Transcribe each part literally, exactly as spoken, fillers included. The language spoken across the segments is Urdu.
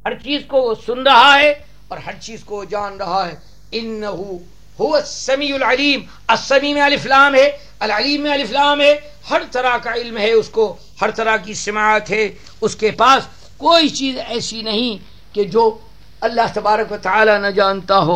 ہر چیز کو وہ سن رہا ہے اور ہر چیز کو وہ جان رہا ہے. انہو هو السمیع العلیم. السمیع میں الف لام ہے، العلیم میں الف لام ہے. ہر طرح کا علم ہے اس کو، ہر طرح کی سماعت ہے اس کے پاس. کوئی چیز ایسی نہیں کہ جو اللہ تبارک و تعالی نہ جانتا ہو.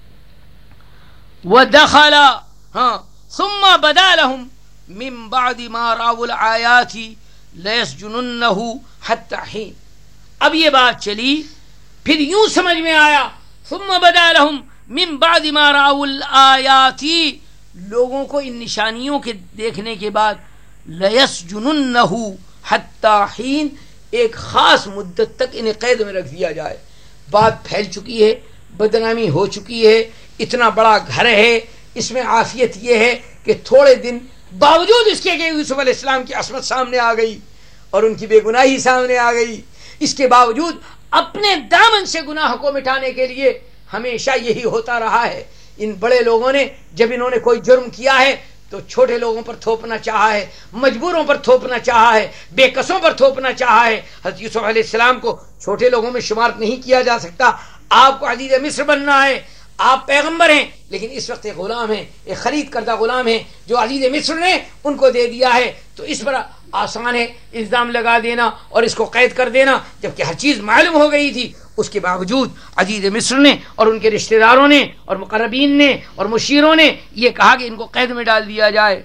ودخل ہاں ثم بدا لهم من بعد ما راوا الآیات لیسجننه حتی حین. اب یہ بات چلی، پھر یوں سمجھ میں آیا ثم بدا لهم من بعد ما راوا الآیات، لوگوں کو ان نشانیوں کے دیکھنے کے بعد لیسجننه حتی حین، ایک خاص مدت تک انہیں قید میں رکھ دیا جائے. بات پھیل چکی ہے، بدنامی ہو چکی ہے، اتنا بڑا گھر ہے، اس میں عافیت یہ ہے کہ تھوڑے دن باوجود اس کے کہ یوسف علیہ السلام کی عصمت سامنے آ گئی اور ان کی بے گناہی سامنے آ گئی، اس کے باوجود اپنے دامن سے گناہ کو مٹانے کے لیے ہمیشہ یہی ہوتا رہا ہے. ان بڑے لوگوں نے جب انہوں نے کوئی جرم کیا ہے تو چھوٹے لوگوں پر تھوپنا چاہا ہے، مجبوروں پر تھوپنا چاہا ہے، بے کسوں پر تھوپنا چاہا ہے. حضرت یوسف علیہ السلام کو چھوٹے لوگوں میں شمار نہیں کیا جا سکتا. آپ کو عزیز مصر بننا ہے، آپ پیغمبر ہیں، لیکن اس وقت ایک غلام ہے، ایک خرید کردہ غلام ہے جو عزیز مصر نے ان کو دے دیا ہے. تو اس پر آسان ہے الزام لگا دینا اور اس کو قید کر دینا، جبکہ ہر چیز معلوم ہو گئی تھی. اس کے باوجود عزیز مصر نے اور ان کے رشتہ داروں نے اور مقربین نے اور مشیروں نے یہ کہا کہ ان کو قید میں ڈال دیا جائے.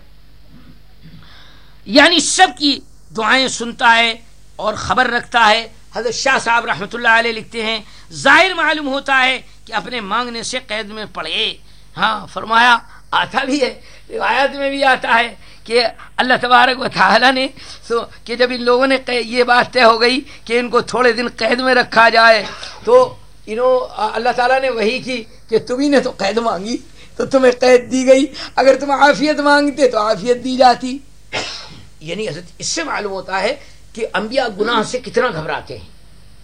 یعنی سب کی دعائیں سنتا ہے اور خبر رکھتا ہے. حضرت شاہ صاحب رحمۃ اللہ علیہ لکھتے ہیں ظاہر معلوم ہوتا ہے کہ اپنے مانگنے سے قید میں پڑے. ہاں فرمایا آتا بھی ہے، روایت میں بھی آتا ہے کہ اللہ تبارک و تعالی نے کہ جب ان لوگوں نے یہ بات طے ہو گئی کہ ان کو تھوڑے دن قید میں رکھا جائے تو انہوں اللہ تعالیٰ نے وہی کی کہ تمہیں نے تو قید مانگی تو تمہیں قید دی گئی، اگر تم عافیت مانگتے تو عافیت دی جاتی. یعنی حضرت اس سے معلوم ہوتا ہے کہ انبیاء گناہ سے کتنا گھبراتے ہیں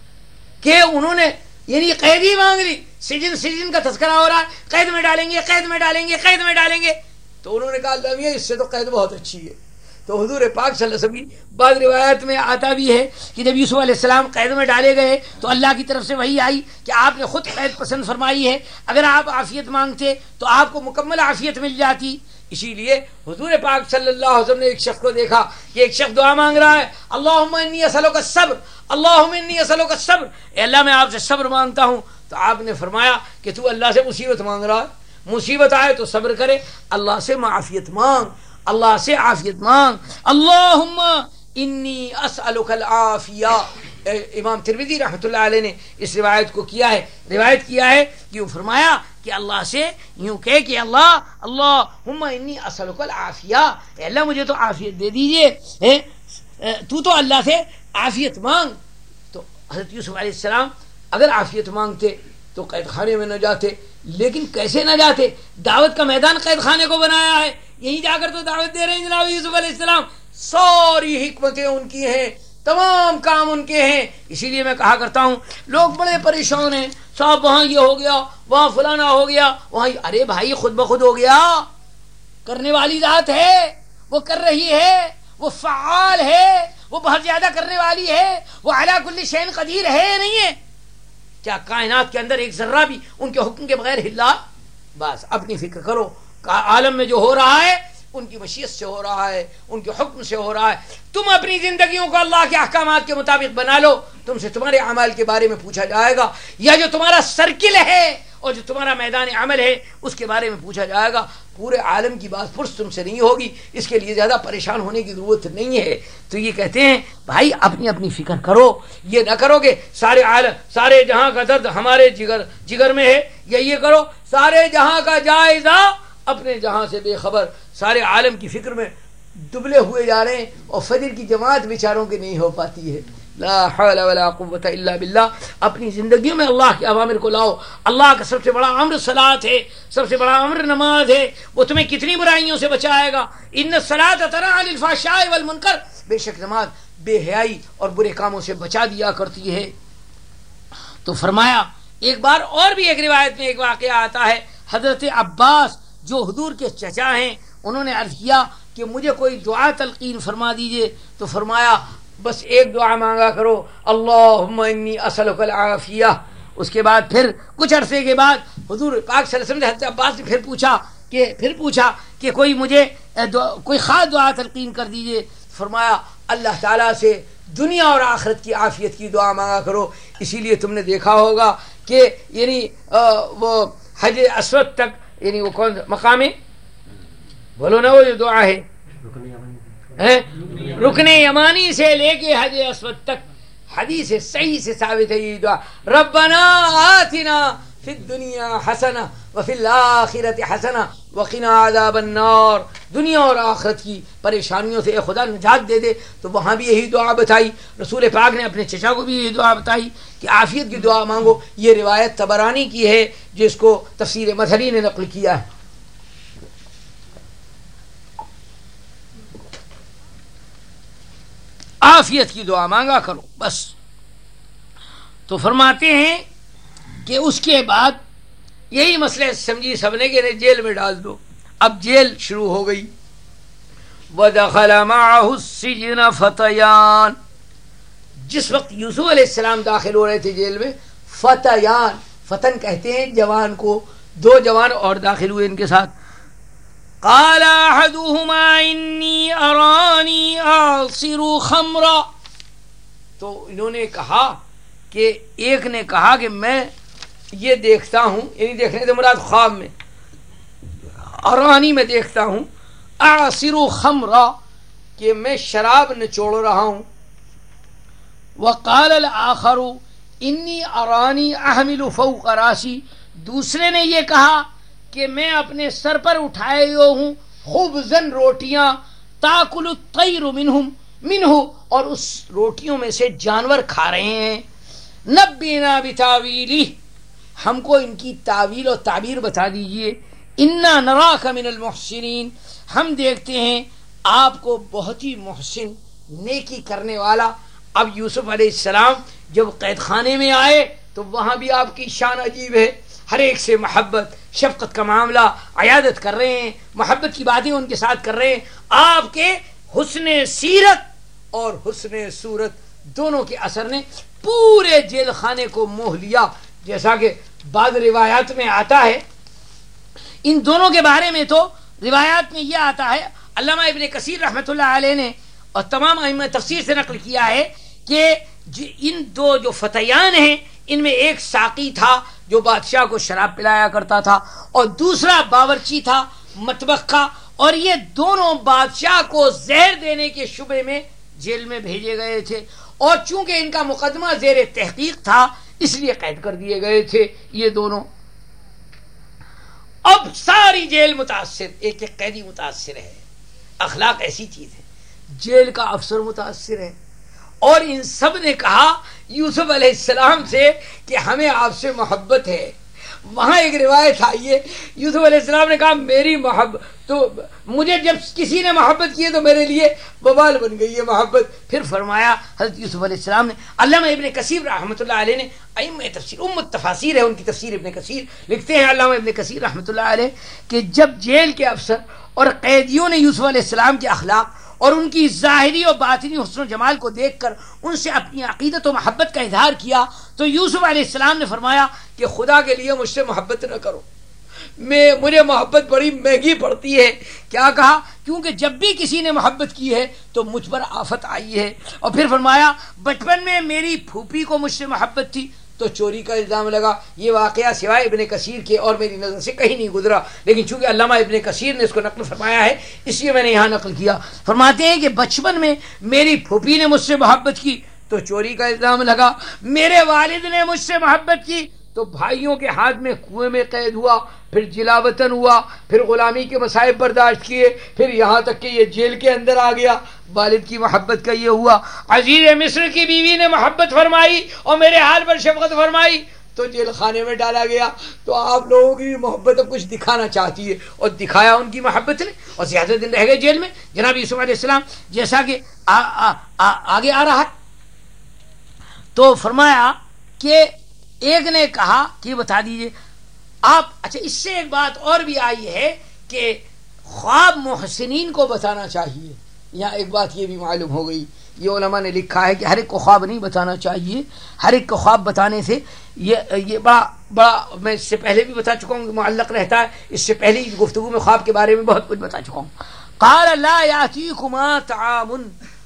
کہ انہوں نے یعنی قید ہی مانگ لی. سجن سجن کا تذکرہ ہو رہا ہے، قید میں ڈالیں گے قید میں ڈالیں گے قید میں ڈالیں گے. تو انہوں نے کہا اللہ میاں اس سے تو قید بہت اچھی ہے. تو حضور پاک صلی اللہ علیہ وسلم کی بعض روایت میں آتا بھی ہے کہ جب یوسف علیہ السلام قید میں ڈالے گئے تو اللہ کی طرف سے وحی آئی کہ آپ نے خود قید پسند فرمائی ہے، اگر آپ عافیت مانگتے تو آپ کو مکمل عافیت مل جاتی. اسی لیے حضور پاک صلی اللہ علیہ وسلم نے ایک شخص کو دیکھا کہ ایک شخص دعا مانگ رہا ہے اللہم انی اسألک الصبر، اللہم انی اسألک الصبر، اے اللہ میں آپ سے صبر مانگتا ہوں. تو آپ نے فرمایا کہ تو اللہ سے مصیبت مانگ رہا ہے، مصیبت آئے تو صبر کرے، اللہ سے معافیت مانگ، اللہ سے عافیت مانگ. اللہم انی اسألک العافیہ. امام ترمذی رحمۃ اللہ علیہ نے اس روایت کو کیا ہے روایت کیا ہے کہ وہ فرمایا کہ اللہ سے یوں کہے کہ اللہ اللہم انی اسألک العافیہ، اے اللہ مجھے تو عافیت دے دیجئے، تو تو اللہ سے عافیت مانگ. تو حضرت یوسف علیہ السلام اگر عافیت مانگتے تو قید خانے میں نہ جاتے، لیکن کیسے نہ جاتے؟ دعوت کا میدان قید خانے کو بنایا ہے، یہیں جا کر تو دعوت دے رہے ہیں جناب یوسف علیہ السلام. ساری حکمتیں ان کی ہیں، تمام کام ان کے ہیں. اسی لیے میں کہا کرتا ہوں لوگ بڑے پریشان ہیں، صاحب وہاں یہ ہو گیا، وہاں فلانا ہو گیا، وہاں ارے بھائی خود بخود ہو گیا. کرنے والی ذات ہے، وہ کر رہی ہے، وہ فعال ہے، وہ بہت زیادہ کرنے والی ہے، وہ علی کل شیء قدیر ہے نہیں ہے؟ کیا کائنات کے اندر ایک ذرہ بھی ان کے حکم کے بغیر ہلا؟ بس اپنی فکر کرو، عالم میں جو ہو رہا ہے ان کی مشیت سے ہو رہا ہے، ان کے حکم سے ہو رہا ہے. تم اپنی زندگیوں کو اللہ کے احکامات کے مطابق بنا لو، تم سے تمہارے اعمال کے بارے میں پوچھا جائے گا، یا جو تمہارا سرکل ہے اور جو تمہارا میدان عمل ہے اس کے بارے میں پوچھا جائے گا. پورے عالم کی بات پرس تم سے نہیں ہوگی، اس کے لیے زیادہ پریشان ہونے کی ضرورت نہیں ہے. تو یہ کہتے ہیں بھائی اپنی اپنی فکر کرو، یہ نہ کرو گے سارے عالم سارے جہاں کا درد ہمارے جگر جگر میں ہے، یا یہ کرو سارے جہاں کا جائزہ اپنے جہاں سے بے خبر. سارے عالم کی فکر میں دبلے ہوئے جا رہے ہیں اور فجر کی جماعت بیچاروں کی نہیں ہو پاتی ہے. لا حول ولا قوت الا باللہ. اپنی زندگیوں میں اللہ کے اوامر کو لاؤ. اللہ کا سب سے بڑا امر صلاۃ ہے، سب سے بڑا امر نماز ہے. وہ تمہیں کتنی برائیوں سے بچائے گا. ان الصلاۃ تنہی عن الفحشاء والمنکر، بے شک نماز بے حیائی اور برے کاموں سے بچا دیا کرتی ہے. تو فرمایا ایک بار اور بھی ایک روایت میں ایک واقعہ آتا ہے، حضرت عباس جو حضور کے چچا ہیں انہوں نے عرض کیا کہ مجھے کوئی دعا تلقین فرما دیجئے. تو فرمایا بس ایک دعا مانگا کرو، اللہم انی اسألک العافیہ۔ اس کے بعد پھر کچھ عرصے کے بعد حضور پاک صلی اللہ علیہ وسلم نے حضرت عباس نے پھر پوچھا کہ پھر پوچھا کہ کوئی مجھے کوئی خاص دعا تلقین کر دیجئے۔ فرمایا اللہ تعالیٰ سے دنیا اور آخرت کی عافیت کی دعا مانگا کرو۔ اسی لیے تم نے دیکھا ہوگا کہ یعنی وہ حج اسود تک، یعنی وہ کون مقام ہے بولو نا، وہ جو دعا ہے رکن یمانی سے لے کے حج اسود تک، حدیث صحیح سے ثابت ہے یہ دعا، ربنا آتنا فی الدنیا حسنہ وفی الآخرۃ حسنہ وقنا عذاب النار۔ دنیا اور آخرت کی پریشانیوں سے اے خدا نجات دے دے۔ تو وہاں بھی یہی دعا بتائی، رسول پاک نے اپنے چچا کو بھی یہی دعا بتائی کہ عافیت کی دعا مانگو۔ یہ روایت طبرانی کی ہے جس کو تفسیر مظہری نے نقل کیا ہے۔ عافیت کی دعا مانگا کرو بس۔ تو فرماتے ہیں کہ اس کے بعد یہی مسئلہ سمجھی سب نے کہ جیل میں ڈال دو۔ اب جیل شروع ہو گئی۔ وَدَخَلَ مَعَهُ السِّجْنَ فَتَيَانِ، جس وقت یوسف علیہ السلام داخل ہو رہے تھے جیل میں، فتیان، فتن کہتے ہیں جوان کو، دو جوان اور داخل ہوئے ان کے ساتھ۔ قال احدهما انی ارانی اعصر خمرا، تو انہوں نے کہا کہ ایک نے کہا کہ میں یہ دیکھتا ہوں، یعنی دیکھنے سے مراد خواب میں، ارانی میں دیکھتا ہوں، اعصر خمرا کہ میں شراب نچوڑ رہا ہوں۔ وقال الاخر انی ارانی احمل فوق راسی، دوسرے نے یہ کہا کہ میں اپنے سر پر اٹھائے ہوئے ہوں خبزن روٹیاں، تاکل الطیر منہم منہ، اور اس روٹیوں میں سے جانور کھا رہے ہیں۔ نبینا بتاویلہ، ہم کو ان کی تعویل اور تعبیر بتا دیجئے۔ انا نراک من المحسنین، ہم دیکھتے ہیں آپ کو بہت ہی محسن، نیکی کرنے والا۔ اب یوسف علیہ السلام جب قید خانے میں آئے تو وہاں بھی آپ کی شان عجیب ہے، ہر ایک سے محبت شفقت کا معاملہ، عیادت کر رہے ہیں، محبت کی باتیں ان کے ساتھ کر رہے ہیں۔ آپ کے حسن سیرت اور حسن صورت دونوں کے اثر نے پورے جیل خانے کو موہ لیا، جیسا کہ بعض روایات میں آتا ہے۔ ان دونوں کے بارے میں تو روایات میں یہ آتا ہے، علامہ ابن کثیر رحمۃ اللہ علیہ نے اور تمام ائمہ تفسیر سے نقل کیا ہے کہ ان دو جو فتیان ہیں ان میں ایک ساقی تھا جو بادشاہ کو شراب پلایا کرتا تھا، اور دوسرا باورچی تھا مطبخ کا، اور یہ دونوں بادشاہ کو زہر دینے کے شبے میں جیل میں بھیجے گئے تھے، اور چونکہ ان کا مقدمہ زیر تحقیق تھا اس لیے قید کر دیے گئے تھے یہ دونوں۔ اب ساری جیل متاثر، ایک ایک قیدی متاثر ہے۔ اخلاق ایسی چیز ہے، جیل کا افسر متاثر ہے، اور ان سب نے کہا یوسف علیہ السلام سے کہ ہمیں آپ سے محبت ہے۔ وہاں ایک روایت آئی ہے، یوسف علیہ السلام نے کہا میری محبت تو مجھے جب کسی نے محبت کی ہے تو میرے لیے وبال بن گئی ہے محبت۔ پھر فرمایا حضرت یوسف علیہ السلام نے، علامہ ابن کثیر رحمۃ اللہ علیہ نے، ائمہ تفسیر ام التفاسیر ہے ان کی تفسیر ابن کثیر، لکھتے ہیں علامہ ابن کثیر رحمۃ اللہ علیہ کہ جب جیل کے افسر اور قیدیوں نے یوسف علیہ السلام کے اخلاق اور ان کی ظاہری اور باطنی حسن و جمال کو دیکھ کر ان سے اپنی عقیدت و محبت کا اظہار کیا، تو یوسف علیہ السلام نے فرمایا کہ خدا کے لیے مجھ سے محبت نہ کرو، میں مجھے محبت بڑی مہنگی پڑتی ہے۔ کیا کہا؟ کیونکہ جب بھی کسی نے محبت کی ہے تو مجھ پر آفت آئی ہے۔ اور پھر فرمایا بچپن میں میری پھوپھی کو مجھ سے محبت تھی تو چوری کا الزام لگا۔ یہ واقعہ سوائے ابن کثیر کے اور میری نظر سے کہیں نہیں گزرا، لیکن چونکہ علامہ ابن کثیر نے اس کو نقل فرمایا ہے اس لیے میں نے یہاں نقل کیا۔ فرماتے ہیں کہ بچپن میں میری پھوپھی نے مجھ سے محبت کی تو چوری کا الزام لگا، میرے والد نے مجھ سے محبت کی تو بھائیوں کے ہاتھ میں کنویں میں قید ہوا، پھر جلا وطن ہوا، پھر غلامی کے مصائب برداشت کیے، پھر یہاں تک کہ یہ جیل کے اندر آ گیا۔ والد کی محبت کا یہ ہوا۔ عزیز مصر کی بیوی نے محبت فرمائی اور میرے حال پر شفقت فرمائی تو جیل خانے میں ڈالا گیا۔ تو آپ لوگوں کی محبت اب کچھ دکھانا چاہتی ہے، اور دکھایا ان کی محبت نے، اور زیادہ دن رہ گئے جیل میں جناب یوسف علیہ السلام، جیسا کہ آ آ آ آگے آ رہا ہے۔ تو فرمایا کہ ایک نے کہا کہ بتا دیجئے آپ، اچھا اس سے ایک بات اور بھی آئی ہے کہ خواب محسنین کو بتانا چاہیے۔ یہاں ایک بات یہ بھی معلوم ہو گئی یہ علماء نے لکھا ہے کہ ہر ایک کو خواب نہیں بتانا چاہیے، ہر ایک کو خواب بتانے سے یہ یہ بڑا بڑا میں اس سے پہلے بھی بتا چکا ہوں کہ معلق رہتا ہے، اس سے پہلے گفتگو میں خواب کے بارے میں بہت کچھ بتا چکا ہوں. قال لا یاتیکما طعام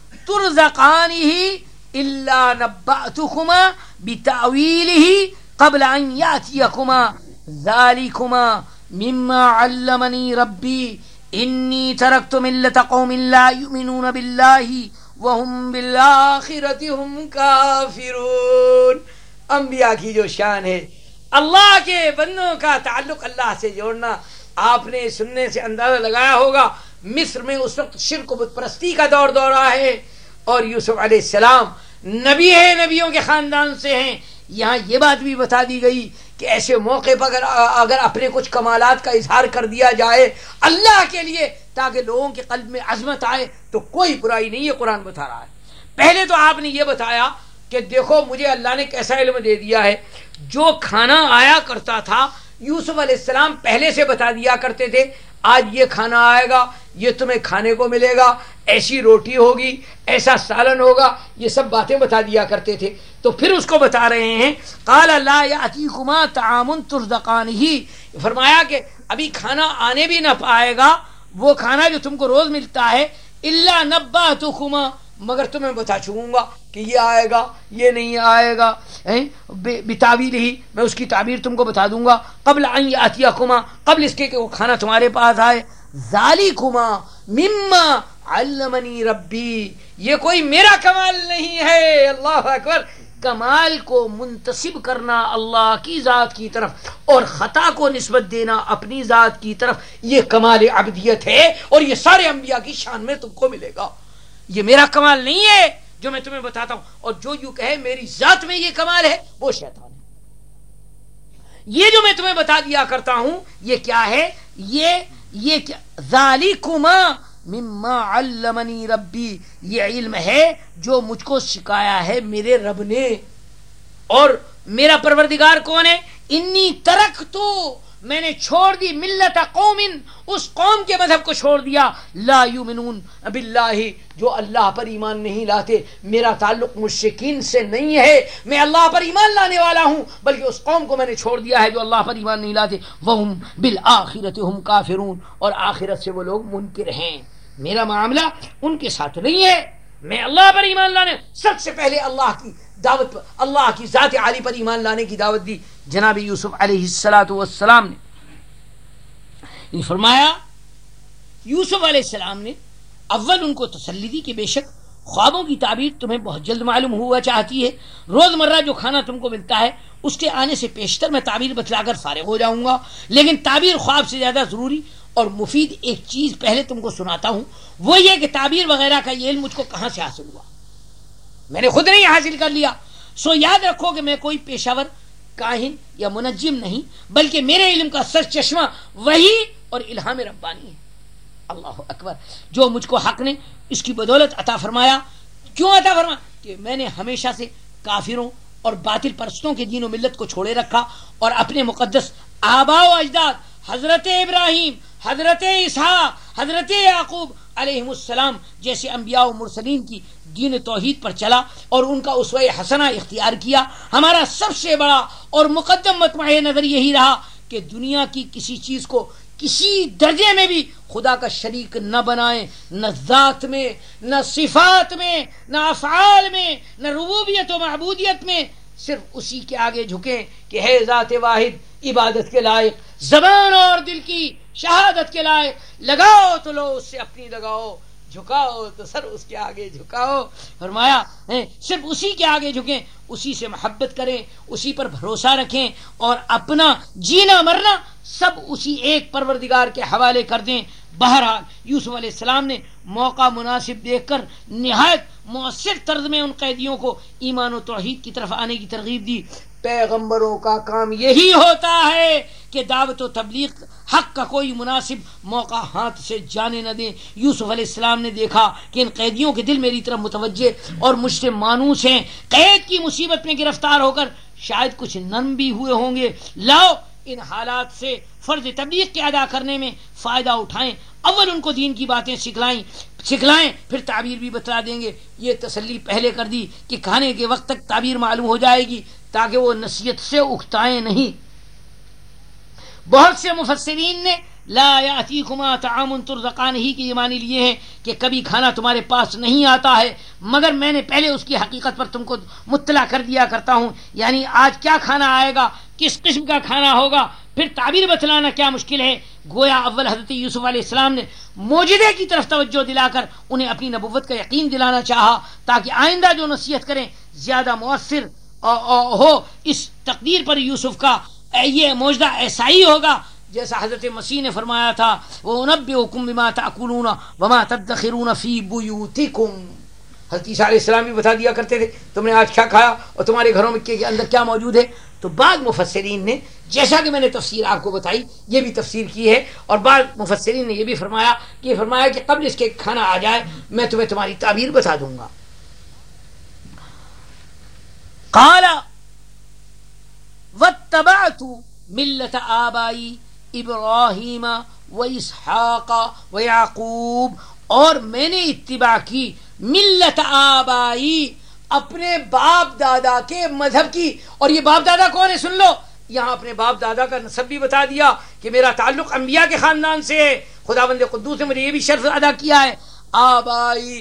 ترزقانہ الا نبأتکما بتأویلہ قبل ان یاتیکما ذالکما مما علمنی ربی انی ترکت ملت قوم لا یؤمنون باللہ وہم بالآخرۃ ہم کافرون. انبیاء کی جو شان ہے، اللہ کے بندوں کا تعلق اللہ سے جوڑنا، آپ نے سننے سے اندازہ لگایا ہوگا مصر میں اس وقت شرک و بت پرستی کا دور دورہ ہے، اور یوسف علیہ السلام نبی ہے، نبیوں کے خاندان سے ہیں. یہاں یہ بات بھی بتا دی گئی کہ ایسے موقع پر اگر اگر اپنے کچھ کمالات کا اظہار کر دیا جائے اللہ کے لیے تاکہ لوگوں کے قلب میں عظمت آئے تو کوئی برائی نہیں ہے. قرآن بتا رہا ہے. پہلے تو آپ نے یہ بتایا کہ دیکھو مجھے اللہ نے کیسا علم دے دیا ہے، جو کھانا آیا کرتا تھا یوسف علیہ السلام پہلے سے بتا دیا کرتے تھے، آج یہ کھانا آئے گا، یہ تمہیں کھانے کو ملے گا، ایسی روٹی ہوگی، ایسا سالن ہوگا، یہ سب باتیں بتا دیا کرتے تھے. تو پھر اس کو بتا رہے ہیں قال لا یاتیکما طعام ترزقانہ، فرمایا کہ ابھی کھانا آنے بھی نہ پائے گا، وہ کھانا جو تم کو روز ملتا ہے، الا نبأتکما، مگر تمہیں بتا چکوں گا کہ یہ آئے گا، یہ نہیں آئے گا، بتاویلہ، میں اس کی تعبیر تم کو بتا دوں گا، قبل ان یاتیکما، قبل اس کے کہ وہ کھانا تمہارے پاس آئے. ذالکما مما علمنی ربی، یہ کوئی میرا کمال نہیں ہے. اللہ اکبر. کمال کو منتسب کرنا اللہ کی ذات کی طرف اور خطا کو نسبت دینا اپنی ذات کی طرف، یہ کمال عبدیت ہے، اور یہ سارے انبیاء کی شان میں تم کو ملے گا. یہ میرا کمال نہیں ہے جو میں تمہیں بتاتا ہوں، اور جو یوں کہے میری ذات میں یہ کمال ہے وہ شیطان ہے. یہ جو میں تمہیں بتا دیا کرتا ہوں یہ کیا ہے؟ یہ یہ کیا؟ ذالکما مما علمنی ربی، یہ علم ہے جو مجھ کو سکھایا ہے میرے رب نے. اور میرا پروردگار کون ہے؟ انی ترکتو، میں نے چھوڑ دی، ملت قوم، اس قوم کے مذہب کو چھوڑ دیا، لا یؤمنون باللہ، جو اللہ پر ایمان نہیں لاتے. میرا تعلق مشرکین سے نہیں ہے، میں اللہ پر ایمان لانے والا ہوں، بلکہ اس قوم کو میں نے چھوڑ دیا ہے جو اللہ پر ایمان نہیں لاتے. وہم بالآخرۃ ہم کافرون، اور آخرت سے وہ لوگ منکر ہیں. میرا معاملہ ان کے ساتھ نہیں ہے. میں اللہ پر ایمان لانے، سب سے پہلے اللہ کی دعوت پر، اللہ کی ذات عالی پر ایمان لانے کی دعوت دی. جناب یوسف علیہ الصلوۃ والسلام نے فرمایا، یوسف علیہ السلام نے اول ان کو تسلی دی کہ بے شک خوابوں کی تعبیر تمہیں بہت جلد معلوم ہوا چاہتی ہے، روزمرہ جو کھانا تم کو ملتا ہے اس کے آنے سے پیشتر میں تعبیر بتلا کر فارغ ہو جاؤں گا، لیکن تعبیر خواب سے زیادہ ضروری اور مفید ایک چیز پہلے تم کو سناتا ہوں، وہ یہ کہ تعبیر وغیرہ کا یہ علم مجھ کو کہاں سے حاصل ہوا، میں نے خود نہیں حاصل کر لیا. سو یاد رکھو کہ میں کوئی پیشہ ور کاہن یا منجم نہیں، بلکہ میرے علم کا سر چشمہ وحی اور الہام ربانی ہے. اللہ اکبر. جو مجھ کو حق نے اس کی بدولت عطا فرمایا. کیوں عطا فرمایا؟ کہ میں نے ہمیشہ سے کافروں اور باطل پرستوں کے دین و ملت کو چھوڑے رکھا اور اپنے مقدس آباء و اجداد حضرت ابراہیم، حضرت اسحاق، حضرت یعقوب علیہ السلام جیسے انبیاء و مرسلین کی دین توحید پر چلا اور ان کا اسوہ حسنہ اختیار کیا. ہمارا سب سے بڑا اور مقدم مطمع نظر یہی رہا کہ دنیا کی کسی چیز کو کسی درجے میں بھی خدا کا شریک نہ بنائیں، نہ ذات میں، نہ صفات میں، نہ افعال میں، نہ ربوبیت و معبودیت میں، صرف اسی کے آگے جھکیں کہ ہے ذات واحد عبادت کے لائق، زبان اور دل کی شہادت کے لائق. لگاؤ تو لو اس سے اپنی لگاؤ، جھکاؤ تو سر اس کے آگے جھکاؤ. فرمایا صرف اسی کے آگے جھکیں، اسی سے محبت کریں، اسی پر بھروسہ رکھیں اور اپنا جینا مرنا سب اسی ایک پروردگار کے حوالے کر دیں. بہرحال یوسف علیہ السلام نے موقع مناسب دیکھ کر نہایت مؤثر طرز میں ان قیدیوں کو ایمان و توحید کی طرف آنے کی ترغیب دی. پیغمبروں کا کام یہی ہوتا ہے کہ دعوت و تبلیغ حق کا کوئی مناسب موقع ہاتھ سے جانے نہ دیں. یوسف علیہ السلام نے دیکھا کہ ان قیدیوں کے دل میری طرف متوجہ اور مجھ سے مانوس ہیں، قید کی مصیبت میں گرفتار ہو کر شاید کچھ نرم بھی ہوئے ہوں گے، لاؤ ان حالات سے فرض تبلیغ کے ادا کرنے میں فائدہ اٹھائیں. اول ان کو دین کی باتیں سکھلائیں سکھلائیں پھر تعبیر بھی بتلا دیں گے. یہ تسلی پہلے کر دی کہ کھانے کے وقت تک تعبیر معلوم ہو جائے گی تاکہ وہ نصیحت سے اکتائیں نہیں. بہت سے مفسرین نے لا یاتیکما طعام ترزقانہ کی یہ معنی لیے ہیں کہ کبھی کھانا تمہارے پاس نہیں آتا ہے مگر میں نے پہلے اس کی حقیقت پر تم کو مطلع کر دیا کرتا ہوں. یعنی آج کیا کھانا آئے گا، کس قسم کا کھانا ہوگا، پھر تعبیر بتلانا کیا مشکل ہے. گویا اول حضرت یوسف علیہ السلام نے موجودے کی طرف توجہ دلا کر انہیں اپنی نبوت کا یقین دلانا چاہا تاکہ آئندہ جو نصیحت کریں زیادہ مؤثر ہو. اس تقدیر پر یوسف کا یہ موجودہ ایسا ہی ہوگا جیسا حضرت مسیح نے فرمایا تھا وَأُنَبِّئُكُم بِمَا تَأْكُلُونَ وَمَا تَدَّخِرُونَ فِي بُيُوتِكُم. حضرت عیسیٰ علیہ السلام بھی بتا دیا کرتے تھے تم نے آج کیا کھایا اور تمہارے گھروں میں کے اندر کیا موجود ہے. تو بعض مفسرین نے جیسا کہ میں نے تفسیر آپ کو بتائی یہ بھی تفسیر کی ہے، اور بعض مفسرین نے یہ بھی فرمایا کہ فرمایا کہ قبل اس کے کھانا آ جائے میں تمہیں تمہاری تعبیر بتا دوں گا. قال واتبعت ملت آبائی ابراہیم و اسحاق و یعقوب، اور میں نے اتباع کی ملت آبائی اپنے باپ دادا کے مذہب کی. اور یہ باپ دادا کون ہے سن لو، یہاں اپنے باپ دادا کا نسب بھی بتا دیا کہ میرا تعلق انبیاء کے خاندان سے ہے. خداوند قدوس نے مجھے یہ بھی شرف ادا کیا ہے آبائی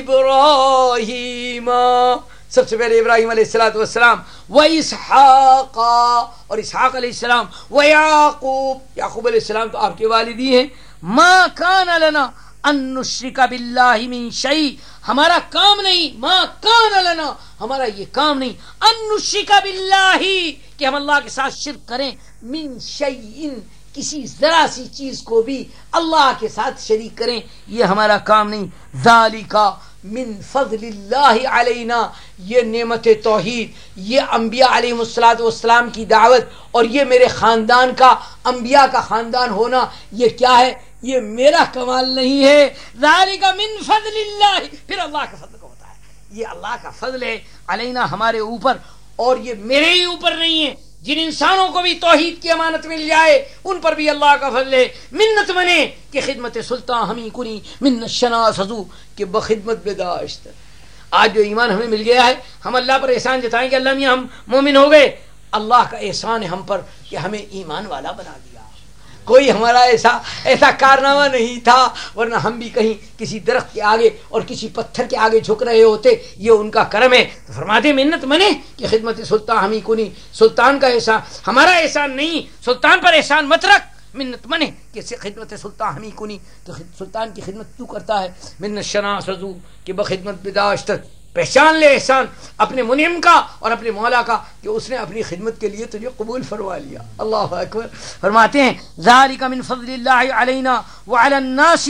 ابراہیم، سب سے پہلے ابراہیم علیہ الصلوۃ والسلام، و اسحاق اور اسحاق علیہ السلام، و یعقوب یعقوب علیہ السلام تو آپ کے والدی ہیں. ما کان لنا ان نشرک باللہ من شیء، ہمارا کام نہیں، ما کان لنا ہمارا یہ کام نہیں، ان نشرک باللہ کہ ہم اللہ کے ساتھ شرک کریں، من شیء کسی ذرا سی چیز کو بھی اللہ کے ساتھ شریک کریں، یہ ہمارا کام نہیں. ذالک من فضل اللہ علینا، یہ نعمت توحید، یہ انبیاء علیہ الصلوۃ والسلام کی دعوت اور یہ میرے خاندان کا انبیاء کا خاندان ہونا یہ کیا ہے، یہ میرا کمال نہیں ہے. ذالک من فضل اللہ، پھر اللہ کا فضل کو ہوتا ہے، یہ اللہ کا فضل ہے علینا ہمارے اوپر، اور یہ میرے ہی اوپر نہیں ہے. جن انسانوں کو بھی توحید کی امانت مل جائے ان پر بھی اللہ کا فضل ہے. منت منے کہ خدمت سلطان ہمیں کنی من شناسزو کہ بخدمت بداشت. آج جو ایمان ہمیں مل گیا ہے ہم اللہ پر احسان جتائیں کہ اللہ میاں ہم مومن ہو گئے. اللہ کا احسان ہے ہم پر کہ ہمیں ایمان والا بنا دیا. کوئی ہمارا ایسا ایسا کارنامہ نہیں تھا ورنہ ہم بھی کہیں کسی درخت کے آگے اور کسی پتھر کے آگے جھک رہے ہوتے. یہ ان کا کرم ہے. تو فرماتے منت منے کہ خدمت سلطان ہمیں کنی، سلطان کا احسان ہمارا احسان نہیں، سلطان پر احسان مت رکھ. منت منے کہ خدمت سلطان ہمیں کنی، تو سلطان کی خدمت تو کرتا ہے. من شناسزو کہ بخدمت بداشت، پہچان لے احسان اپنے منعم کا اور اپنے مولا کا کہ اس نے اپنی خدمت کے لیے تجھے قبول فرما لیا. اللہ اکبر. فرماتے ہیں ذالک من فضل اللہ علینا وعلی الناس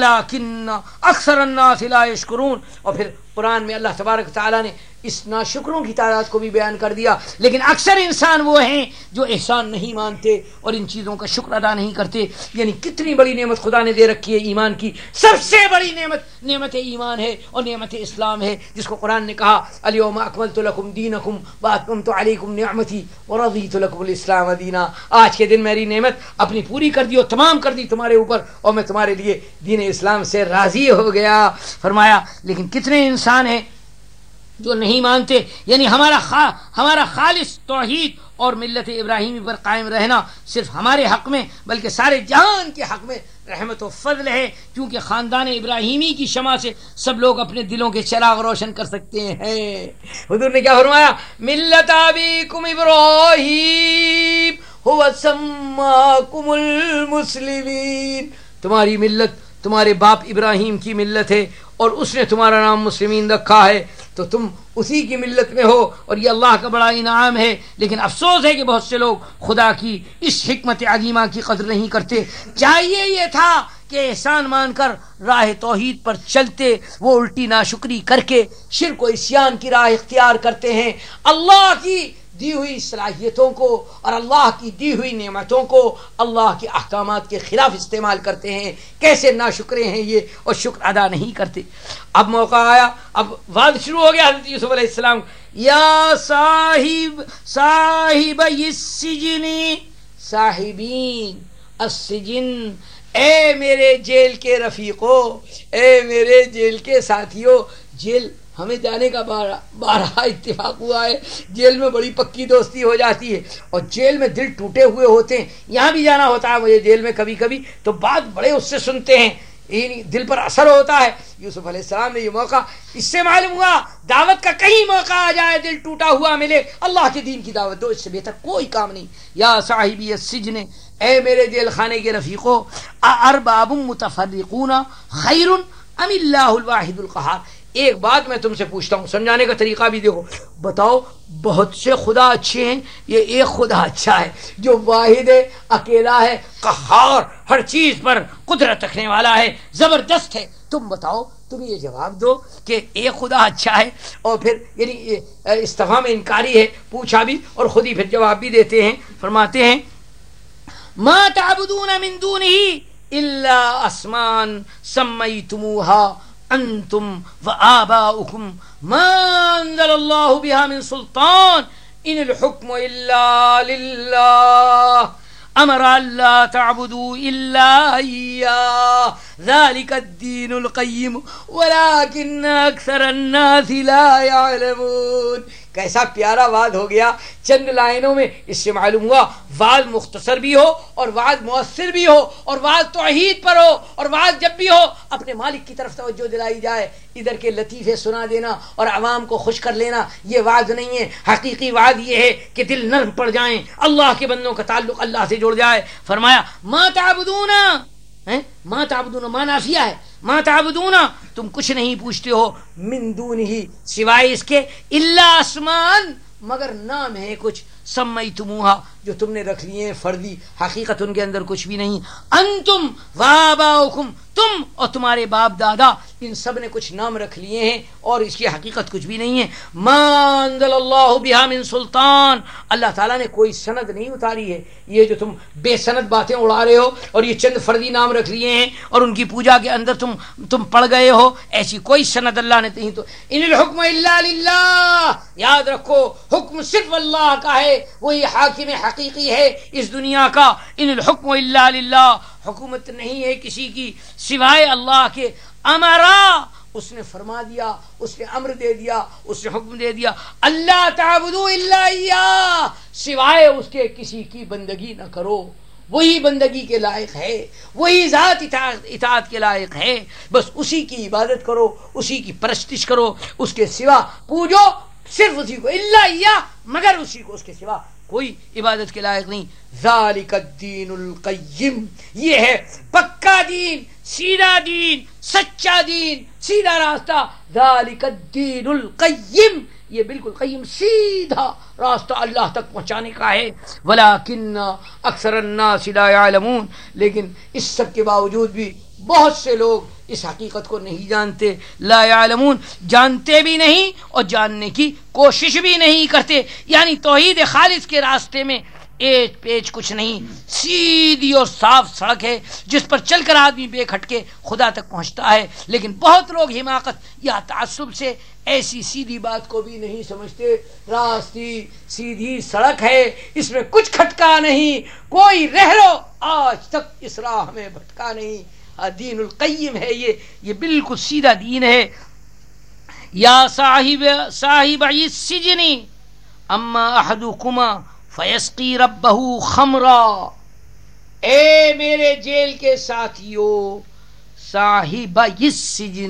ولکن اکثر الناس لا یشکرون. اور پھر قرآن میں اللہ تبارک تعالیٰ نے اس ناشکروں کی تعداد کو بھی بیان کر دیا، لیکن اکثر انسان وہ ہیں جو احسان نہیں مانتے اور ان چیزوں کا شکر ادا نہیں کرتے. یعنی کتنی بڑی نعمت خدا نے دے رکھی ہے ایمان کی. سب سے بڑی نعمت نعمت ایمان ہے اور نعمت اسلام ہے، جس کو قرآن نے کہا الیوم اکملت لکم دینکم واتممت علیکم نعمتی ورضیت لکم الاسلام دینا. آج کے دن میری نعمت اپنی پوری کر دی اور تمام کر دی تمہارے اوپر اور میں تمہارے لیے دین اسلام سے راضی ہو گیا. فرمایا لیکن کتنے انسان ہیں جو نہیں مانتے. یعنی ہمارا خا ہمارا خالص توحید اور ملت ابراہیمی پر قائم رہنا صرف ہمارے حق میں بلکہ سارے جہان کے حق میں رحمت و فضل ہے، کیونکہ خاندان ابراہیمی کی شمع سے سب لوگ اپنے دلوں کے چراغ روشن کر سکتے ہیں. حضور نے کیا فرمایا؟ ملت ابیکم ابراہیم هو سماکم المسلمین. تمہاری ملت تمہارے باپ ابراہیم کی ملت ہے اور اس نے تمہارا نام مسلمین رکھا ہے، تو تم اسی کی ملت میں ہو اور یہ اللہ کا بڑا انعام ہے. لیکن افسوس ہے کہ بہت سے لوگ خدا کی اس حکمت عظیمہ کی قدر نہیں کرتے. چاہیے یہ تھا کہ احسان مان کر راہ توحید پر چلتے، وہ الٹی ناشکری کر کے شرک و عصیان کی راہ اختیار کرتے ہیں. اللہ کی دی ہوئی صلاحیتوں کو اور اللہ کی دی ہوئی نعمتوں کو اللہ کے احکامات کے خلاف استعمال کرتے ہیں. کیسے ناشکرے ہیں یہ اور شکر ادا نہیں کرتے. اب موقع آیا، اب وعد شروع ہو گیا حضرت یوسف علیہ السلام. یا صاحب صاحب السجن صاحبین السجن، اے میرے جیل کے رفیقوں، اے میرے جیل کے ساتھیوں. جیل ہمیں جانے کا بارہ بارہ اتفاق ہوا ہے، جیل میں بڑی پکی دوستی ہو جاتی ہے، اور جیل میں دل ٹوٹے ہوئے ہوتے ہیں. یہاں بھی جانا ہوتا ہے مجھے جیل میں کبھی کبھی، تو بات بڑے اس سے سنتے ہیں، دل پر اثر ہوتا ہے. یوسف علیہ السلام نے یہ موقع، اس سے معلوم ہوا دعوت کا کہیں موقع آ جائے، دل ٹوٹا ہوا ملے، اللہ کے دین کی دعوت دو، اس سے بہتر کوئی کام نہیں. یا صاحبی السجن، اے میرے جیل خانے کے رفیقوں، ارباب متفرقون خیر ام اللہ الواحد القہار. ایک بات میں تم سے پوچھتا ہوں، سمجھانے کا طریقہ بھی دیکھو. بتاؤ، بہت سے خدا اچھے ہیں، یہ ایک خدا اچھا ہے جو واحد ہے، اکیلا ہے، قہار، ہر چیز پر قدرت رکھنے والا ہے، زبردست ہے. تم بتاؤ، تم یہ جواب دو کہ ایک خدا اچھا ہے، اور پھر یعنی استفہام انکاری ہے، پوچھا بھی اور خود ہی پھر جواب بھی دیتے ہیں. فرماتے ہیں ما تعبدون من دونه الا اسماء سمیتموها انتم وآباؤکم ما انزل اللہ بها من سلطان ان الحکم الا للہ امر اللہ تعبدوا الا ایاہ ذلک الدین القیم ولکن اکثر الناس لا یعلمون. کیسا پیارا وعد ہو گیا چند لائنوں میں. اس سے معلوم ہوا وعد مختصر بھی ہو اور وعد مؤثر بھی ہو، اور وعد توحید پر ہو، اور وعد جب بھی ہو اپنے مالک کی طرف توجہ دلائی جائے. ادھر کے لطیفے سنا دینا اور عوام کو خوش کر لینا یہ وعد نہیں ہے. حقیقی وعد یہ ہے کہ دل نرم پڑ جائیں، اللہ کے بندوں کا تعلق اللہ سے جڑ جائے. فرمایا ما تعبدون، ما تعبدون ما نافیہ ہے، ما تعبدون تم کچھ نہیں پوچھتے ہو، من دون ہی سوائے اس کے، الا اسمان مگر نام ہے کچھ، سمیتموہا جو تم نے رکھ لیے ہیں فردی، حقیقت ان کے اندر کچھ بھی نہیں. انتم وآباؤکم، تم اور تمہارے باپ دادا ان سب نے کچھ نام رکھ لیے ہیں اور اس کی حقیقت کچھ بھی نہیں ہے. ما انزل اللہ بہا من سلطان، اللہ تعالیٰ نے کوئی سند نہیں اتاری ہے. یہ جو تم بے سند باتیں اڑا رہے ہو اور یہ چند فردی نام رکھ لیے ہیں اور ان کی پوجا کے اندر تم تم پڑ گئے ہو، ایسی کوئی سند اللہ نے نہیں. تو ان الحکم الا للہ، یاد رکھو حکم صرف اللہ کا ہے، وہی حاکم حقیقی ہے اس دنیا کا. ان الحکم الا للہ، حکومت نہیں ہے کسی کی سوائے اللہ کے. امرا، اس نے فرما دیا، اس نے امر دے دیا، اس نے حکم دے دیا، اللہ تعبدوا الا ایاہ، سوائے اس کے کسی کی بندگی نہ کرو. وہی بندگی کے لائق ہے، وہی ذات اطاعت, اطاعت کے لائق ہے، بس اسی کی عبادت کرو، اسی کی پرستش کرو، اس کے سوا پوجو صرف اسی کو، الا ایاہ مگر اسی کو، اس کے سوا کوئی عبادت کے لائق نہیں. ذالک الدین القیم، یہ ہے پکا دین، سیدھا دین، سچا دین، سیدھا راستہ. ذالک الدین القیم، یہ بالکل قیم سیدھا راستہ اللہ تک پہنچانے کا ہے. ولیکن اکثر الناس لا یعلمون، لیکن اس سب کے باوجود بھی بہت سے لوگ اس حقیقت کو نہیں جانتے. لا یعلمون، جانتے بھی نہیں اور جاننے کی کوشش بھی نہیں کرتے. یعنی توحید خالص کے راستے میں ایچ پیچ کچھ نہیں، سیدھی اور صاف سڑک ہے جس پر چل کر آدمی بے کھٹکے خدا تک پہنچتا ہے. لیکن بہت لوگ حماقت یا تعصب سے ایسی سیدھی بات کو بھی نہیں سمجھتے. راستی سیدھی سڑک ہے، اس میں کچھ کھٹکا نہیں، کوئی رہ لو آج تک اس راہ میں بھٹکا نہیں. دین القیم ہے یہ یہ بالکل سیدھا دین ہے. یا صاحب صاحب السجن اما احدکما فیسقی ربہ خمرا، اے میرے جیل کے ساتھیوں، صاحب السجن،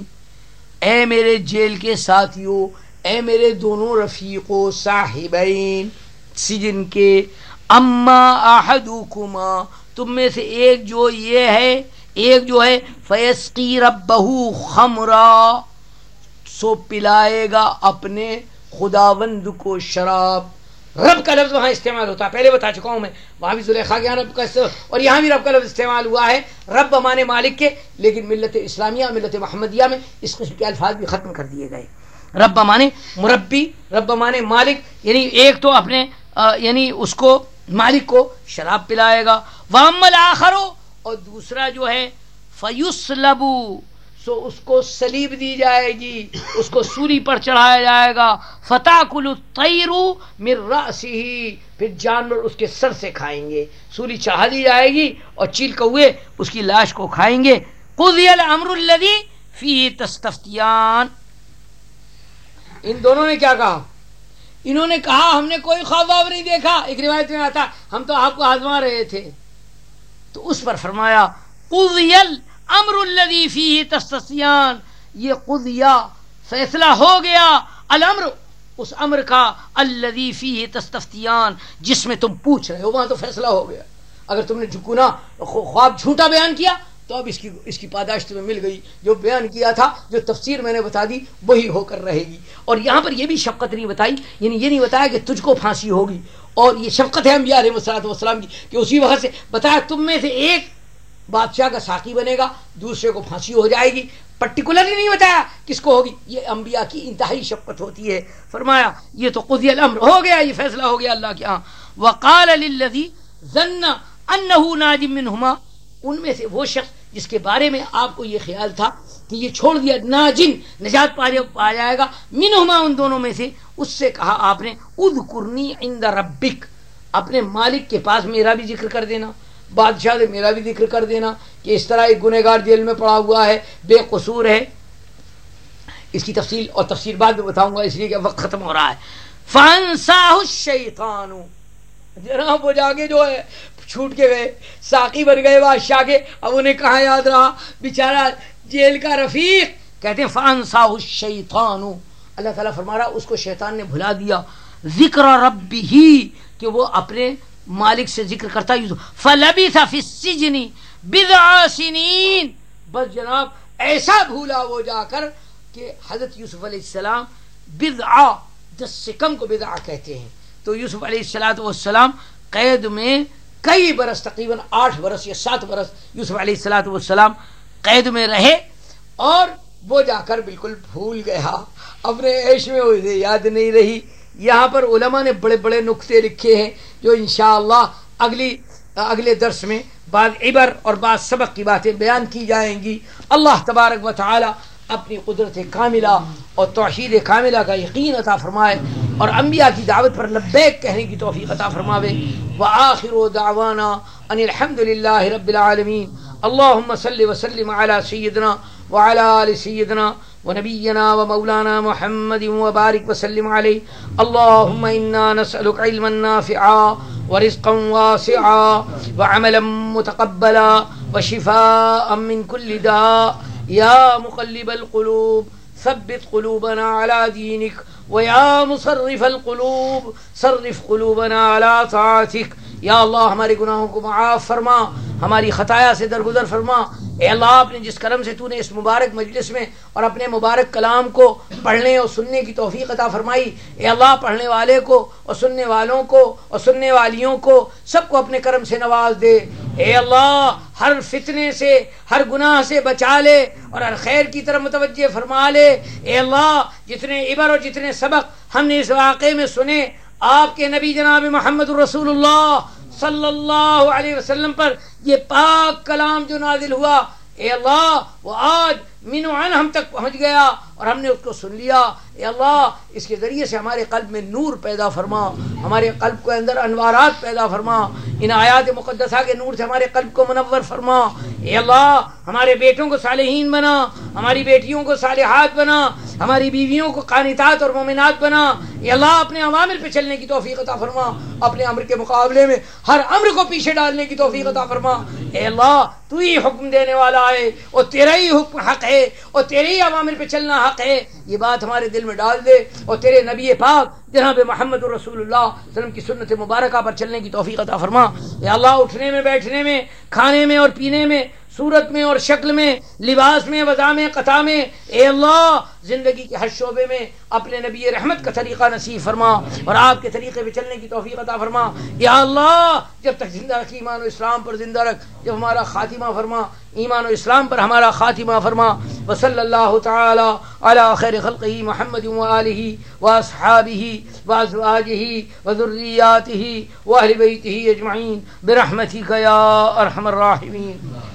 اے میرے جیل کے ساتھیوں، اے میرے دونوں رفیقوں صاحبین سجن کے، اما احدکما تم میں سے ایک جو یہ ہے، ایک جو ہے فیسقی ربہ خمرا، سو پلائے گا اپنے خداوند کو شراب. رب کا لفظ وہاں استعمال ہوتا ہے، پہلے بتا چکا ہوں میں، وہاں بھی زلیخا کے یہاں رب کا اور یہاں بھی رب کا لفظ استعمال ہوا ہے. رب مانے مالک کے، لیکن ملت اسلامیہ ملت محمدیہ میں اس قسم کے الفاظ بھی ختم کر دیے گئے. رب مانے مربی، رب مانے مالک، یعنی ایک تو اپنے یعنی اس کو مالک کو شراب پلائے گا. وَأَمَّا الْآخَرُ، اور دوسرا جو ہے فَيُسْلَبُ، سو اس کو سلیب دی جائے گی، اس کو سولی پر چڑھایا جائے گا، فتاکل الطیر من رأسہ، پھر جانور اس کے سر سے کھائیں گے، سولی چڑھا دی جائے گی اور چیل کوے اس کی لاش کو کھائیں گے۔ قضی الامر الذی فیہ تستفتیان، ان دونوں نے کیا کہا؟ انہوں نے کہا ہم نے کوئی خواب واب نہیں دیکھا، ایک روایت میں آتا ہم تو آپ کو آزما رہے تھے، تو اس پر فرمایا قضی الامر الذی فیہ تستفتیان، یہ قضیہ فیصلہ ہو گیا، الامر اس امر کا، الذی فیہ تستفتیان جس میں تم پوچھ رہے ہو، وہاں تو فیصلہ ہو گیا۔ اگر تم نے جھکنا خواب جھوٹا بیان کیا تو اب اس کی اس کی پاداش تمہیں مل گئی، جو بیان کیا تھا، جو تفسیر میں نے بتا دی وہی ہو کر رہے گی۔ اور یہاں پر یہ بھی شفقت نہیں بتائی، یعنی یہ نہیں بتایا کہ تجھ کو پھانسی ہوگی، اور یہ شفقت ہے انبیاء علیہ الصلوۃ والسلام کی کہ اسی وقت سے بتایا تم میں سے ایک بادشاہ کا ساقی بنے گا، دوسرے کو پھانسی ہو جائے گی، پرٹیکولرلی نہیں بتایا کس کو ہوگی۔ یہ انبیاء کی انتہائی شفقت ہوتی ہے۔ فرمایا یہ تو قضی الامر ہو گیا، یہ فیصلہ ہو گیا اللہ کے ہاں۔ وقال للذی ظن انہ ناج منہما، ان میں سے وہ شخص جس کے بارے میں آپ کو یہ خیال تھا کہ یہ چھوڑ دیا، ناجن نجات پا جائے گا، منہما ان دونوں میں سے، اس سے کہا آپ نے اذکرنی عند ربک، اپنے مالک کے پاس میرا بھی ذکر کر دینا، بادشاہ سے میرا بھی ذکر کر دینا کہ اس طرح ایک گنہگار جیل میں پڑا ہوا ہے، بے قصور ہے۔ اس کی تفصیل اور تفسیر بعد میں بتاؤں گا اس لیے کہ وقت ختم ہو رہا ہے۔ فانساہ الشیطان، جناب وہ جاگے جو ہے چھوٹ کے گئے، ساقی بن گئے بادشاہ کے، اب انہیں کہاں یاد رہا، بیچارہ جیل کا رفیق۔ کہتے ہیں فانساہ الشیطان، اللہ تعالیٰ فرما رہا اس کو شیطان نے بھلا دیا، ذکر ربہ، کہ وہ اپنے مالک سے ذکر کرتا یوسف، فلبث فی السجن بضع سنین، بس جناب ایسا بھولا وہ جا کر کہ حضرت یوسف علیہ السلام بضع، دس سے کم کو بضع کہتے ہیں، تو یوسف علیہ السلام والسلام قید میں کئی برس، تقریباً آٹھ برس یا سات برس یوسف علیہ السلام والسلام قید میں رہے، اور وہ جا کر بالکل بھول گیا، اپنے عیش میں اسے یاد نہیں رہی۔ یہاں پر علماء نے بڑے بڑے نقطے لکھے ہیں جو انشاءاللہ اگلی اگلے درس میں بعض عبر اور بعض سبق کی باتیں بیان کی جائیں گی۔ اللہ تبارک و تعالی اپنی قدرت کاملہ اور توحید کاملہ کا یقین عطا فرمائے، اور انبیاء کی دعوت پر لبیک کہنے کی توفیق عطا فرماوے۔ وآخر دعوانا ان الحمد للہ رب العالمین۔ اللہم صل وسلم علی سیدنا وعلی آل سیدنا ونبینا ومولانا محمد وبارک وسلم علیہ۔ اللہم انا نسألک علما نافعا ورزقا واسعا وعملا متقبلا وشفاء من كل داء، یا مقلب القلوب ثبت قلوبنا على دينك، ويا مصرف القلوب صرف قلوبنا على طاعتك۔ یا اللہ ہمارے گناہوں کو معاف فرما، ہماری خطایا سے درگزر فرما۔ اے اللہ اپنے جس کرم سے تو نے اس مبارک مجلس میں اور اپنے مبارک کلام کو پڑھنے اور سننے کی توفیق عطا فرمائی، اے اللہ پڑھنے والے کو اور سننے والوں کو اور سننے والیوں کو سب کو اپنے کرم سے نواز دے۔ اے اللہ ہر فتنے سے، ہر گناہ سے بچا لے اور ہر خیر کی طرف متوجہ فرما لے۔ اے اللہ جتنے عبر اور جتنے سبق ہم نے اس واقعے میں سنے، آپ کے نبی جناب محمد رسول اللہ صلی اللہ علیہ وسلم پر یہ پاک کلام جو نازل ہوا، اے اللہ وہ آج من و عن ہم تک پہنچ گیا اور ہم نے اس کو سن لیا۔ اے اللہ اس کے ذریعے سے ہمارے قلب میں نور پیدا فرما، ہمارے قلب کے اندر انوارات پیدا فرما، ان آیات مقدسہ کے نور سے ہمارے قلب کو منور فرما۔ اے اللہ ہمارے بیٹوں کو صالحین بنا، ہماری بیٹیوں کو صالحات بنا، ہماری بیویوں کو قانتات اور مومنات بنا۔ اے اللہ اپنے اوامر پہ چلنے کی توفیق عطا فرما، اپنے امر کے مقابلے میں ہر امر کو پیچھے ڈالنے کی توفیق عطا فرما۔ اے اللہ تو ہی حکم دینے والا ہے اور تیرا ہی حکم حق ہے اور تیرے ہی اوامر پہ چلنا حق ہے، یہ بات ہمارے دل میں ڈال دے، اور تیرے نبی پاک جناب محمد رسول اللہ صلی اللہ علیہ وسلم کی سنت مبارکہ پر چلنے کی توفیق عطا فرما۔ اے اللہ اٹھنے میں، بیٹھنے میں، کھانے میں اور پینے میں، صورت میں اور شکل میں، لباس میں، وضع میں، قطع میں، اے اللہ زندگی کے ہر شعبے میں اپنے نبی رحمت کا طریقہ نصیب فرما اور آپ کے طریقے پہ چلنے کی توفیق عطا فرما۔ یا اللہ جب تک زندہ رکھی ایمان و اسلام پر زندہ رکھ، جب ہمارا خاتمہ فرما ایمان و اسلام پر ہمارا خاتمہ فرما۔ وصلی اللہ تعالی علی خیر خلقہ محمد وآلہ واصحابہ وازواجہ وذریاتہ واہل بیتہ اجمعین برحمتک یا ارحم الراحمین۔